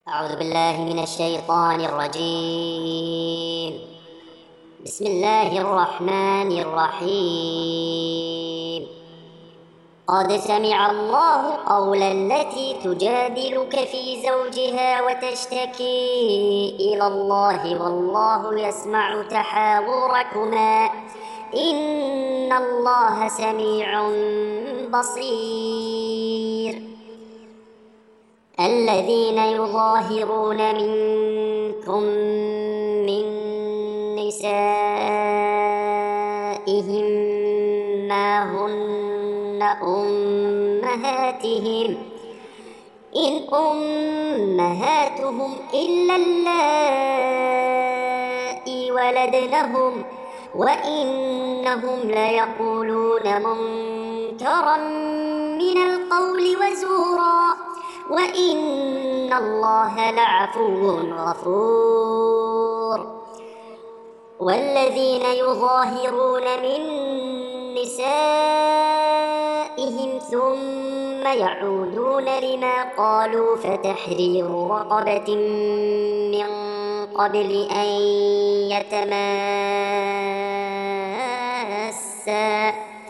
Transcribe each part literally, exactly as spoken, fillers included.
أعوذ بالله من الشيطان الرجيم. بسم الله الرحمن الرحيم. قد سمع الله قول التي تجادلك في زوجها وتشتكي إلى الله والله يسمع تحاوركما إن الله سميع بصير. الذين يظاهرون منكم من نسائهم ما هن أمهاتهم إن أمهاتهم إلا اللائي ولدنهم وإنهم ليقولون منكرا من القول وزورا وإن الله لعفو غفور. والذين يظاهرون من نسائهم ثم يعودون لما قالوا فتحرير رقبة من قبل أن يتماسا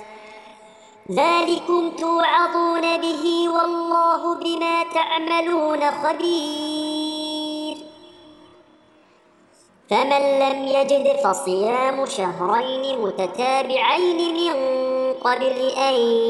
ذلكم توعظون به والله بما تعملون خبير. فمن لم يجد فصيام شهرين متتابعين من قبل أن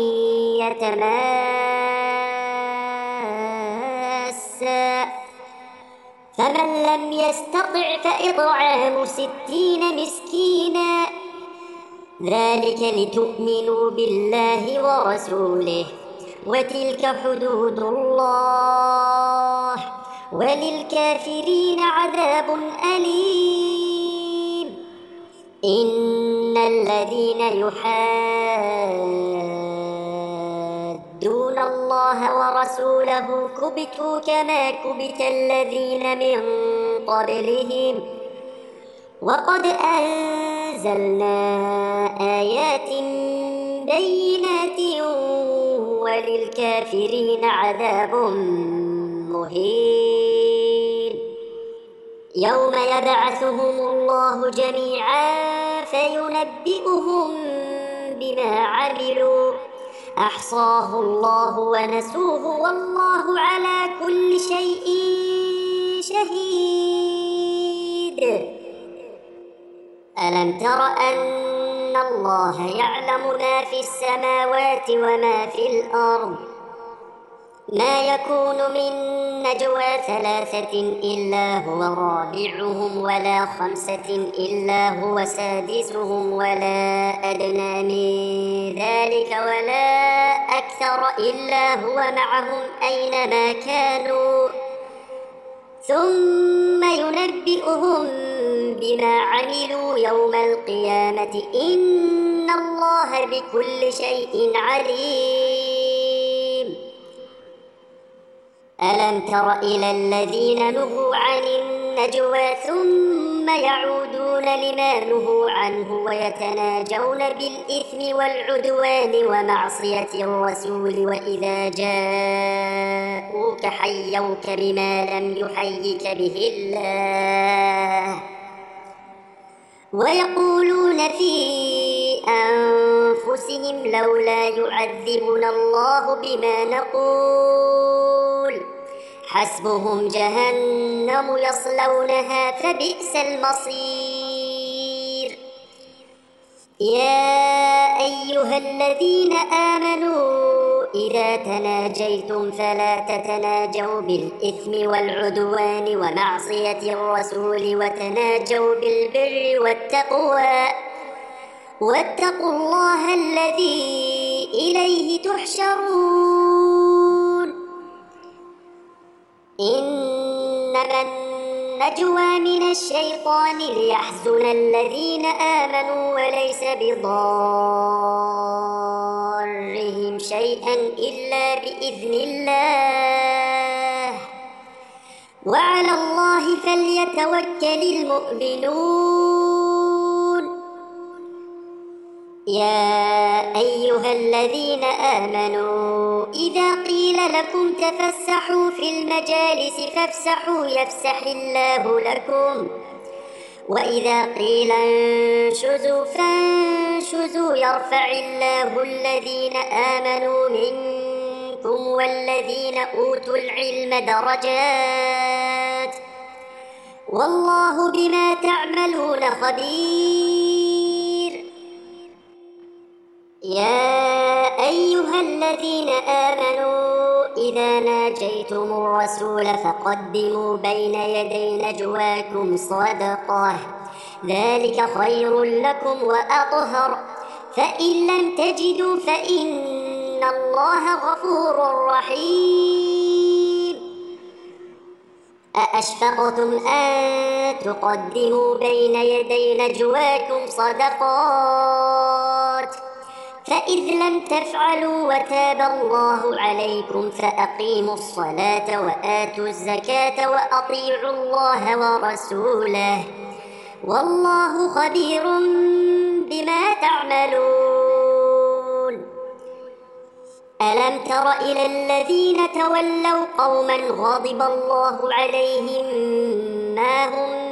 يتماسا فمن لم يستطع فإطعام ستين مسكينا ذلك لتؤمنوا بالله ورسوله وتلك حدود الله وللكافرين عذاب أليم. إن الذين يحادون الله ورسوله كبتوا كما كبت الذين من قبلهم وقد أنزلنا آيات بينات وللكافرين عذاب مهين. يوم يبعثهم الله جميعا فينبئهم بما عملوا أحصاه الله ونسوه والله على كل شيء شهيد. ألم تر أن الله يعلم ما في السماوات وما في الأرض ما يكون من نجوى ثلاثة إلا هو رابعهم ولا خمسة إلا هو سادسهم ولا أدنى من ذلك ولا أكثر إلا هو معهم أينما كانوا ثم ينبئهم بما عملوا يوم القيامة إن الله بكل شيء عليم. ألم تر إلى الذين نهوا عن النجوى ثم يعودون لما نهوا عنه ويتناجون بالإثم والعدوان ومعصية الرسول وإذا جاءوك حيوك بما لم يحيك به الله ويقولون في أنفسهم لولا يعذبنا الله بما نقول حسبهم جهنم يصلونها فبئس المصير. يا أيها الذين آمنوا إذا تناجيتم فلا تتناجوا بالإثم والعدوان ومعصية الرسول وتناجوا بالبر والتقوى واتقوا الله الذي إليه تحشرون. إنما النجوى من الشيطان ليحزن الذين آمنوا وليس بضارهم شيئا إلا بإذن الله وعلى الله فليتوكل المؤمنون. يا أيها الذين آمنوا إذا قيل لكم تفسحوا في المجالس فافسحوا يفسح الله لكم وإذا قيل انشزوا فانشزوا يرفع الله الذين آمنوا منكم والذين أوتوا العلم درجات والله بما تعملون خبير. يا أيها الذين آمنوا إذا ناجيتم الرسول فقدموا بين يدي نجواكم صدقة ذلك خير لكم وأطهر فإن لم تجدوا فإن الله غفور رحيم. أأشفقتم أن تقدموا بين يدي نجواكم صدقات فإذ لم تفعلوا وتاب الله عليكم فأقيموا الصلاة وآتوا الزكاة وأطيعوا الله ورسوله والله خبير بما تعملون. ألم تر إلى الذين تولوا قوما غضب الله عليهم ما هم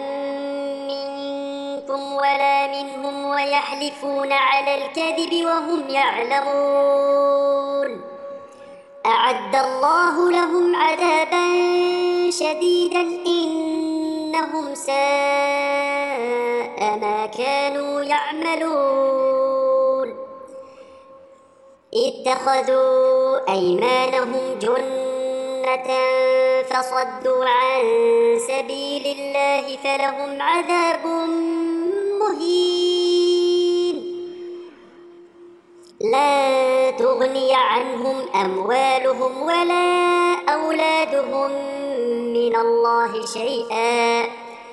منكم ولا منهم ويحلفون على الكذب وهم يعلمون أعد الله لهم عذابا شديدا إنهم ساء ما كانوا يعملون. اتخذوا أيمانهم جنة فصدوا عن سبيل الله فلهم عذاب مهين لا تغني عنهم أموالهم ولا أولادهم من الله شيئا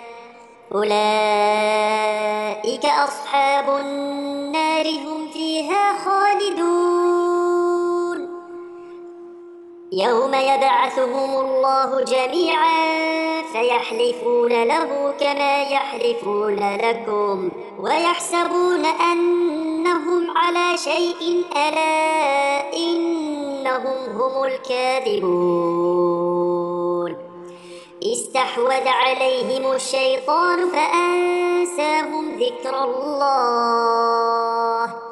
أولئك أصحاب النار هم فيها خالدون. يوم يبعثهم الله جميعا فيحلفون له كما يحلفون لكم ويحسبون أنهم على شيء ألا إنهم هم الكاذبون. استحوذ عليهم الشيطان فأنساهم ذكر الله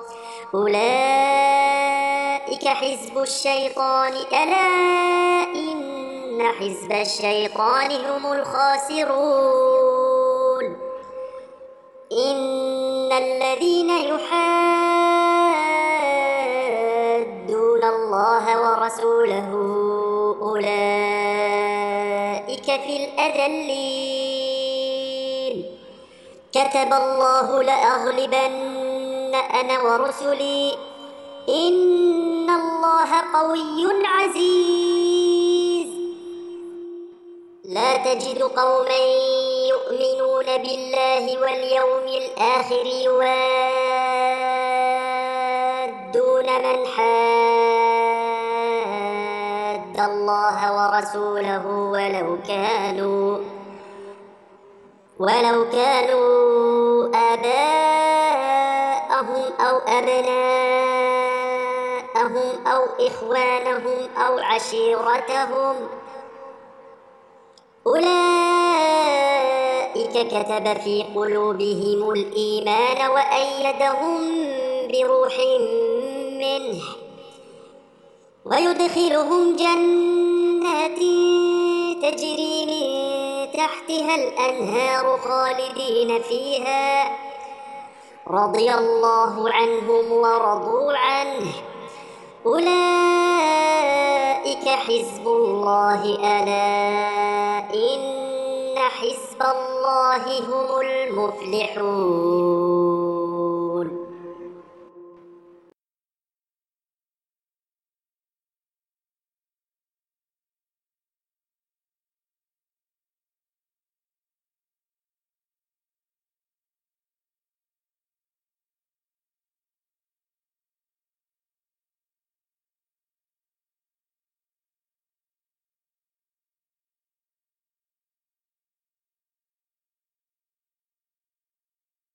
أولئك حزب الشيطان ألا إن حزب الشيطان هم الخاسرون. إن الذين يحادون الله ورسوله أولئك في الأذلين كتب الله لأغلبن أنا ورسلي إن الله قوي عزيز. لا تجد قوما يؤمنون بالله واليوم الآخر يوادون من حاد الله ورسوله ولو كانوا ولو كانوا آباءهم أو أبناءهم أو إخوانهم أو عشيرتهم أولئك كتب في قلوبهم الإيمان وأيدهم بروح منه ويدخلهم جنات تجري من تحتها الأنهار خالدين فيها رضي الله عنهم ورضوا عنه أولئك حزب الله ألا إن حزب الله هم المفلحون.